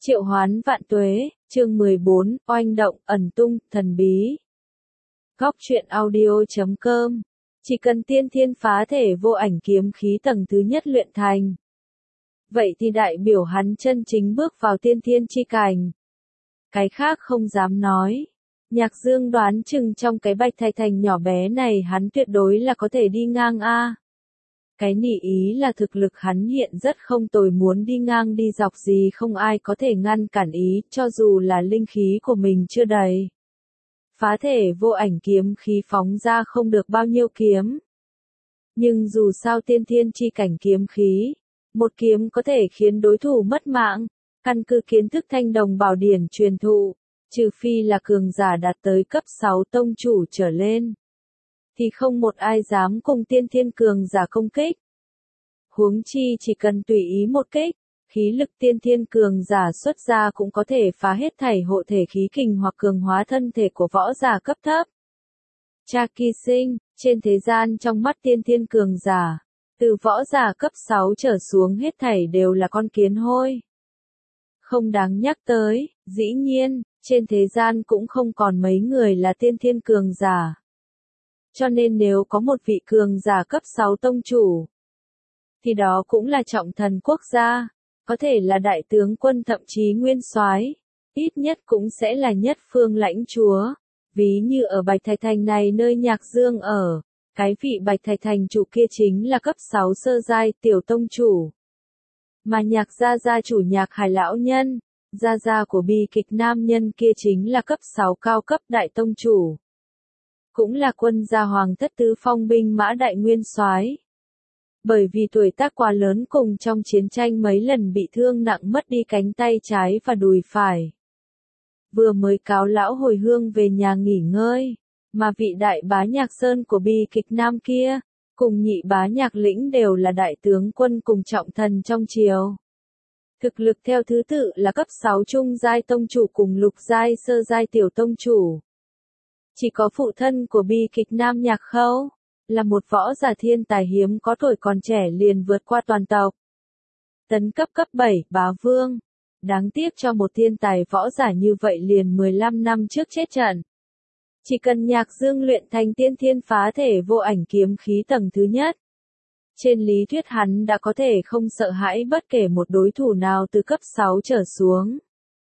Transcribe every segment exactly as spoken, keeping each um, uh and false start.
Triệu hoán vạn tuế, chương mười bốn, oanh động, ẩn tung, thần bí. Góc truyện audio chấm com. Chỉ cần tiên thiên phá thể vô ảnh kiếm khí tầng thứ nhất luyện thành. Vậy thì đại biểu hắn chân chính bước vào tiên thiên chi cảnh. Cái khác không dám nói. Nhạc Dương đoán chừng trong cái bạch thạch thành nhỏ bé này hắn tuyệt đối là có thể đi ngang a. Cái nỉ ý là thực lực hắn hiện rất không tồi, muốn đi ngang đi dọc gì không ai có thể ngăn cản ý, cho dù là linh khí của mình chưa đầy. Phá thể vô ảnh kiếm khí phóng ra không được bao nhiêu kiếm. Nhưng dù sao tiên thiên chi cảnh kiếm khí, một kiếm có thể khiến đối thủ mất mạng, căn cứ kiến thức Thanh Đồng Bảo Điển truyền thụ, trừ phi là cường giả đạt tới cấp sáu tông chủ trở lên, thì không một ai dám cùng tiên thiên cường giả công kích. Huống chi chỉ cần tùy ý một kích, khí lực tiên thiên cường giả xuất ra cũng có thể phá hết thảy hộ thể khí kình hoặc cường hóa thân thể của võ giả cấp thấp. Cha kỳ sinh, trên thế gian trong mắt tiên thiên cường giả, từ võ giả cấp sáu trở xuống hết thảy đều là con kiến hôi. Không đáng nhắc tới, dĩ nhiên, trên thế gian cũng không còn mấy người là tiên thiên cường giả. Cho nên nếu có một vị cường giả cấp sáu tông chủ, thì đó cũng là trọng thần quốc gia, có thể là đại tướng quân thậm chí nguyên soái, ít nhất cũng sẽ là nhất phương lãnh chúa. Ví như ở Bạch Thạch Thành này nơi Nhạc Dương ở, cái vị Bạch Thạch Thành chủ kia chính là cấp sáu sơ giai tiểu tông chủ. Mà Nhạc gia gia chủ Nhạc Hải lão nhân, gia gia của bi kịch nam nhân kia chính là cấp sáu cao cấp đại tông chủ. Cũng là quân gia hoàng thất tứ phong binh mã đại nguyên soái. Bởi vì tuổi tác quá lớn cùng trong chiến tranh mấy lần bị thương nặng mất đi cánh tay trái và đùi phải. Vừa mới cáo lão hồi hương về nhà nghỉ ngơi, mà vị đại bá Nhạc Sơn của bi kịch nam kia, cùng nhị bá Nhạc Lĩnh đều là đại tướng quân cùng trọng thần trong triều. Thực lực theo thứ tự là cấp sáu trung giai tông chủ cùng lục giai sơ giai tiểu tông chủ. Chỉ có phụ thân của bi kịch nam Nhạc Khâu, là một võ giả thiên tài hiếm có tuổi còn trẻ liền vượt qua toàn tộc. Tấn cấp cấp bảy, bá vương. Đáng tiếc cho một thiên tài võ giả như vậy liền mười lăm năm trước chết trận. Chỉ cần Nhạc Dương luyện thành tiên thiên phá thể vô ảnh kiếm khí tầng thứ nhất. Trên lý thuyết hắn đã có thể không sợ hãi bất kể một đối thủ nào từ cấp sáu trở xuống.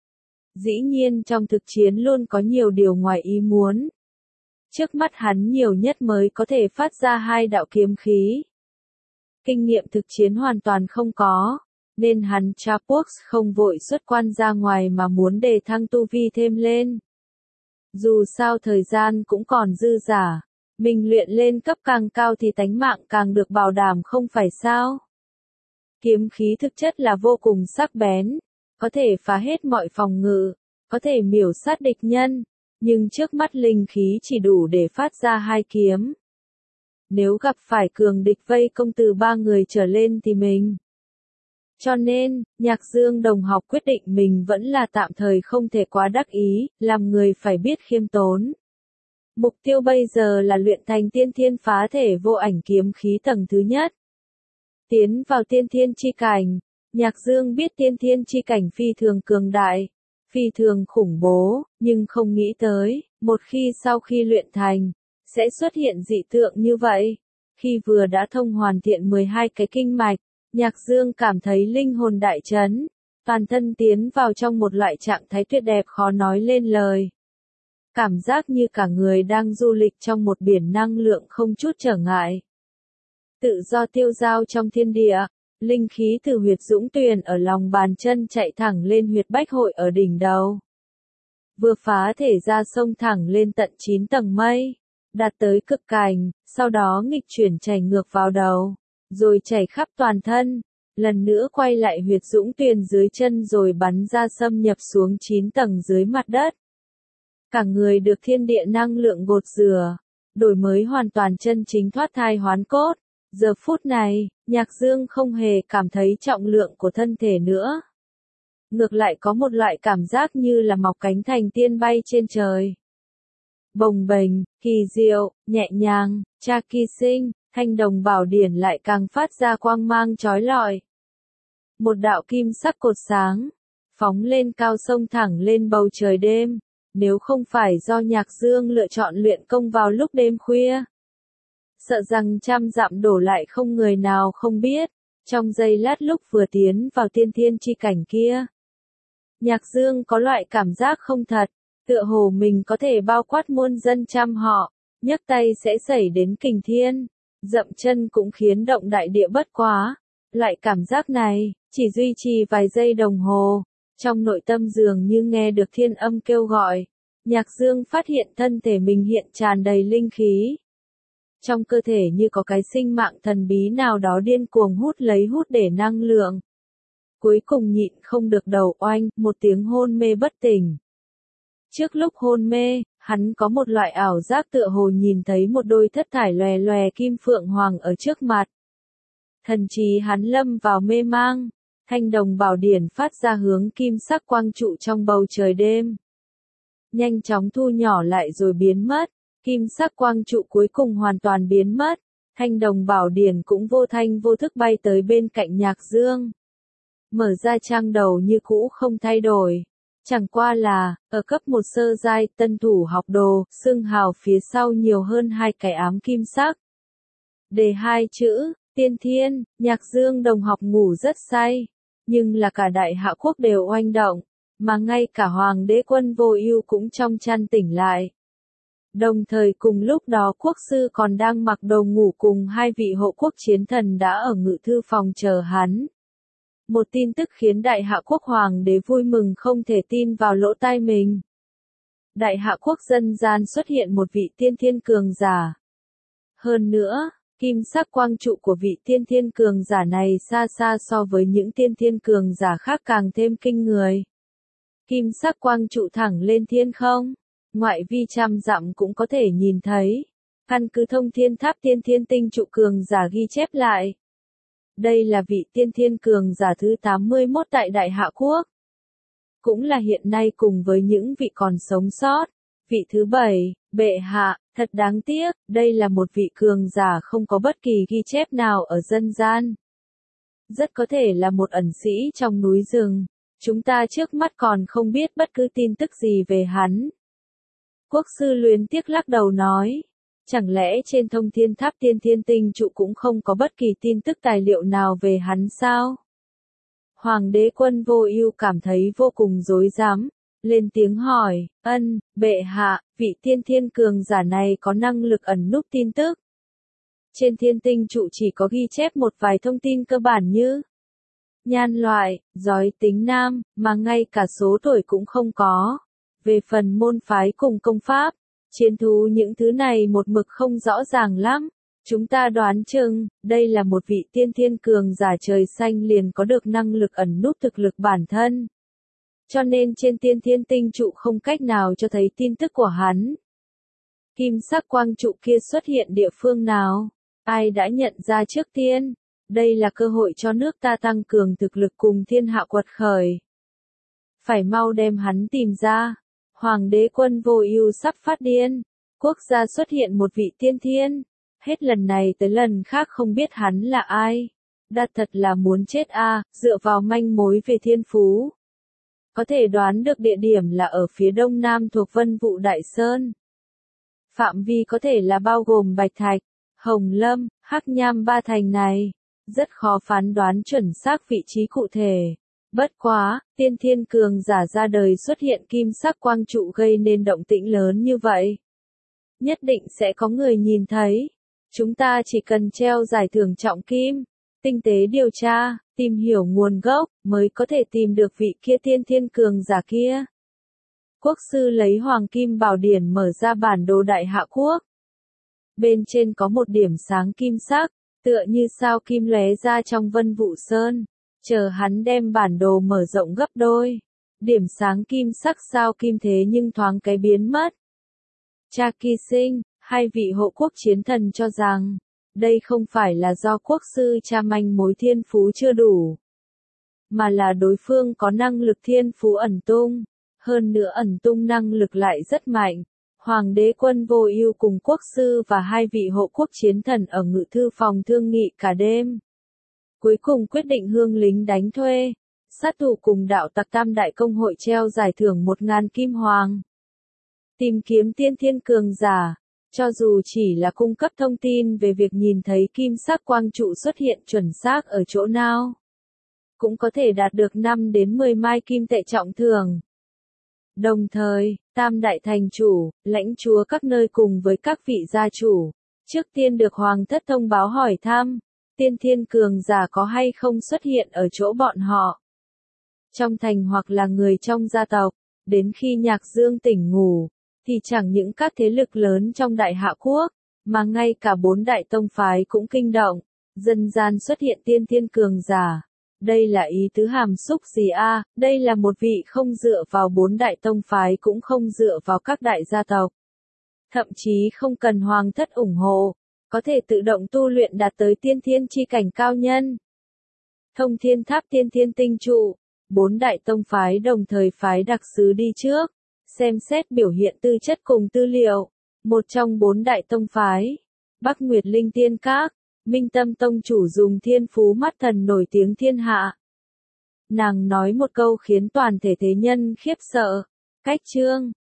Dĩ nhiên trong thực chiến luôn có nhiều điều ngoài ý muốn. Trước mắt hắn nhiều nhất mới có thể phát ra hai đạo kiếm khí. Kinh nghiệm thực chiến hoàn toàn không có, nên hắn Chapox không vội xuất quan ra ngoài mà muốn đề thăng tu vi thêm lên. Dù sao thời gian cũng còn dư dả, mình luyện lên cấp càng cao thì tánh mạng càng được bảo đảm không phải sao. Kiếm khí thực chất là vô cùng sắc bén, có thể phá hết mọi phòng ngự, có thể miểu sát địch nhân. Nhưng trước mắt linh khí chỉ đủ để phát ra hai kiếm. Nếu gặp phải cường địch vây công từ ba người trở lên thì mình. Cho nên, Nhạc Dương đồng học quyết định mình vẫn là tạm thời không thể quá đắc ý, làm người phải biết khiêm tốn. Mục tiêu bây giờ là luyện thành tiên thiên phá thể vô ảnh kiếm khí tầng thứ nhất. Tiến vào tiên thiên chi cảnh, Nhạc Dương biết tiên thiên chi cảnh phi thường cường đại. Phi thường khủng bố, nhưng không nghĩ tới, một khi sau khi luyện thành, sẽ xuất hiện dị tượng như vậy. Khi vừa đã thông hoàn thiện mười hai cái kinh mạch, Nhạc Dương cảm thấy linh hồn đại chấn, toàn thân tiến vào trong một loại trạng thái tuyệt đẹp khó nói lên lời. Cảm giác như cả người đang du lịch trong một biển năng lượng không chút trở ngại. Tự do tiêu dao trong thiên địa. Linh khí từ huyệt Dũng Tuyền ở lòng bàn chân chạy thẳng lên huyệt Bách Hội ở đỉnh đầu. Vừa phá thể ra sông thẳng lên tận chín tầng mây, đạt tới cực cảnh, sau đó nghịch chuyển chảy ngược vào đầu, rồi chảy khắp toàn thân, lần nữa quay lại huyệt Dũng Tuyền dưới chân rồi bắn ra xâm nhập xuống chín tầng dưới mặt đất. Cả người được thiên địa năng lượng gột rửa, đổi mới hoàn toàn chân chính thoát thai hoán cốt. Giờ phút này, Nhạc Dương không hề cảm thấy trọng lượng của thân thể nữa. Ngược lại có một loại cảm giác như là mọc cánh thành tiên bay trên trời. Bồng bềnh, kỳ diệu, nhẹ nhàng, cha kỳ sinh, Thanh Đồng Bảo Điển lại càng phát ra quang mang chói lọi. Một đạo kim sắc cột sáng, phóng lên cao sông thẳng lên bầu trời đêm, nếu không phải do Nhạc Dương lựa chọn luyện công vào lúc đêm khuya. Sợ rằng trăm dặm đổ lại không người nào không biết, trong giây lát lúc vừa tiến vào tiên thiên chi cảnh kia. Nhạc Dương có loại cảm giác không thật, tựa hồ mình có thể bao quát muôn dân trăm họ, nhấc tay sẽ xảy đến kình thiên, dậm chân cũng khiến động đại địa bất quá. Loại cảm giác này, chỉ duy trì vài giây đồng hồ, trong nội tâm dường như nghe được thiên âm kêu gọi. Nhạc Dương phát hiện thân thể mình hiện tràn đầy linh khí. Trong cơ thể như có cái sinh mạng thần bí nào đó điên cuồng hút lấy hút để năng lượng. Cuối cùng nhịn không được đầu oanh, một tiếng hôn mê bất tỉnh. Trước lúc hôn mê, hắn có một loại ảo giác tựa hồ nhìn thấy một đôi thất thải lòe lòe kim phượng hoàng ở trước mặt. Thần trí hắn lâm vào mê mang, thanh đồng bảo điển phát ra hướng kim sắc quang trụ trong bầu trời đêm. Nhanh chóng thu nhỏ lại rồi biến mất, kim sắc quang trụ cuối cùng hoàn toàn biến mất, thanh đồng bảo điển cũng vô thanh vô thức bay tới bên cạnh Nhạc Dương. Mở ra trang đầu như cũ không thay đổi. Chẳng qua là, ở cấp một sơ giai tân thủ học đồ, xưng hào phía sau nhiều hơn hai cái ám kim sắc. Đề hai chữ, tiên thiên, Nhạc Dương đồng học ngủ rất say, nhưng là cả đại hạ quốc đều oanh động, mà ngay cả hoàng đế Quân Vô Ưu cũng trong chăn tỉnh lại. Đồng thời cùng lúc đó quốc sư còn đang mặc đồ ngủ cùng hai vị hộ quốc chiến thần đã ở ngự thư phòng chờ hắn. Một tin tức khiến đại hạ quốc hoàng đế vui mừng không thể tin vào lỗ tai mình. Đại hạ quốc dân gian xuất hiện một vị tiên thiên cường giả. Hơn nữa, kim sắc quang trụ của vị tiên thiên cường giả này xa xa so với những tiên thiên cường giả khác càng thêm kinh người. Kim sắc quang trụ thẳng lên thiên không, ngoại vi trăm dặm cũng có thể nhìn thấy. Căn cứ thông thiên tháp tiên thiên tinh trụ cường giả ghi chép lại. Đây là vị tiên thiên cường giả thứ tám mươi mốt tại Đại Hạ Quốc. Cũng là hiện nay cùng với những vị còn sống sót. Vị thứ bảy, bệ hạ, thật đáng tiếc, đây là một vị cường giả không có bất kỳ ghi chép nào ở dân gian. Rất có thể là một ẩn sĩ trong núi rừng. Chúng ta trước mắt còn không biết bất cứ tin tức gì về hắn. Quốc sư luyến tiếc lắc đầu nói. Chẳng lẽ trên thông thiên tháp tiên thiên tinh trụ cũng không có bất kỳ tin tức tài liệu nào về hắn sao? Hoàng đế Quân Vô Ưu cảm thấy vô cùng rối rắm, lên tiếng hỏi, ân, bệ hạ, vị tiên thiên cường giả này có năng lực ẩn núp tin tức. Trên thiên tinh trụ chỉ có ghi chép một vài thông tin cơ bản như nhan loại, giới tính nam, mà ngay cả số tuổi cũng không có. Về phần môn phái cùng công pháp, chiến thú những thứ này một mực không rõ ràng lắm. Chúng ta đoán chừng, đây là một vị tiên thiên cường giả trời xanh liền có được năng lực ẩn núp thực lực bản thân. Cho nên trên tiên thiên tinh trụ không cách nào cho thấy tin tức của hắn. Kim sắc quang trụ kia xuất hiện địa phương nào? Ai đã nhận ra trước tiên? Đây là cơ hội cho nước ta tăng cường thực lực cùng thiên hạ quật khởi. Phải mau đem hắn tìm ra. Hoàng đế Quân Vô Ưu sắp phát điên. Quốc gia xuất hiện một vị tiên thiên. Hết lần này tới lần khác không biết hắn là ai. Đã thật là muốn chết a, à, dựa vào manh mối về thiên phú. Có thể đoán được địa điểm là ở phía đông nam thuộc Vân Vũ Đại Sơn. Phạm vi có thể là bao gồm Bạch Thạch, Hồng Lâm, Hắc Nham ba thành này. Rất khó phán đoán chuẩn xác vị trí cụ thể. Bất quá, tiên thiên cường giả ra đời xuất hiện kim sắc quang trụ gây nên động tĩnh lớn như vậy. Nhất định sẽ có người nhìn thấy. Chúng ta chỉ cần treo giải thưởng trọng kim, tinh tế điều tra, tìm hiểu nguồn gốc, mới có thể tìm được vị kia tiên thiên cường giả kia. Quốc sư lấy hoàng kim bảo điển mở ra bản đồ Đại Hạ Quốc. Bên trên có một điểm sáng kim sắc, tựa như sao kim lóe ra trong Vân Vũ Sơn. Chờ hắn đem bản đồ mở rộng gấp đôi. Điểm sáng kim sắc sao kim thế nhưng thoáng cái biến mất. Cha Kỳ Sinh, hai vị hộ quốc chiến thần cho rằng, đây không phải là do quốc sư cha manh mối thiên phú chưa đủ, mà là đối phương có năng lực thiên phú ẩn tung, hơn nữa ẩn tung năng lực lại rất mạnh. Hoàng đế Quân Vô Ưu cùng quốc sư và hai vị hộ quốc chiến thần ở ngự thư phòng thương nghị cả đêm. Cuối cùng quyết định hương lính đánh thuê. sát thủ cùng đạo tặc Tam Đại Công hội treo giải thưởng một ngàn kim hoàng. Tìm kiếm tiên thiên cường giả, cho dù chỉ là cung cấp thông tin về việc nhìn thấy kim sắc quang trụ xuất hiện chuẩn xác ở chỗ nào, cũng có thể đạt được năm đến mười mai kim tệ trọng thưởng. Đồng thời, Tam Đại Thành Chủ, lãnh chúa các nơi cùng với các vị gia chủ, trước tiên được Hoàng thất thông báo hỏi thăm, tiên thiên cường giả có hay không xuất hiện ở chỗ bọn họ. Trong thành hoặc là người trong gia tộc, đến khi Nhạc Dương tỉnh ngủ, thì chẳng những các thế lực lớn trong Đại Hạ Quốc, mà ngay cả bốn đại tông phái cũng kinh động, dần gian xuất hiện tiên thiên cường giả. Đây là ý tứ hàm xúc gì a? À? Đây là một vị không dựa vào bốn đại tông phái cũng không dựa vào các đại gia tộc. Thậm chí không cần hoàng thất ủng hộ, có thể tự động tu luyện đạt tới tiên thiên chi cảnh cao nhân. Thông Thiên Tháp tiên thiên tinh trụ, bốn đại tông phái đồng thời phái đặc sứ đi trước, xem xét biểu hiện tư chất cùng tư liệu. Một trong bốn đại tông phái, Bắc Nguyệt Linh Tiên Các, Minh Tâm Tông chủ dùng thiên phú mắt thần nổi tiếng thiên hạ. Nàng nói một câu khiến toàn thể thế nhân khiếp sợ. Cách chương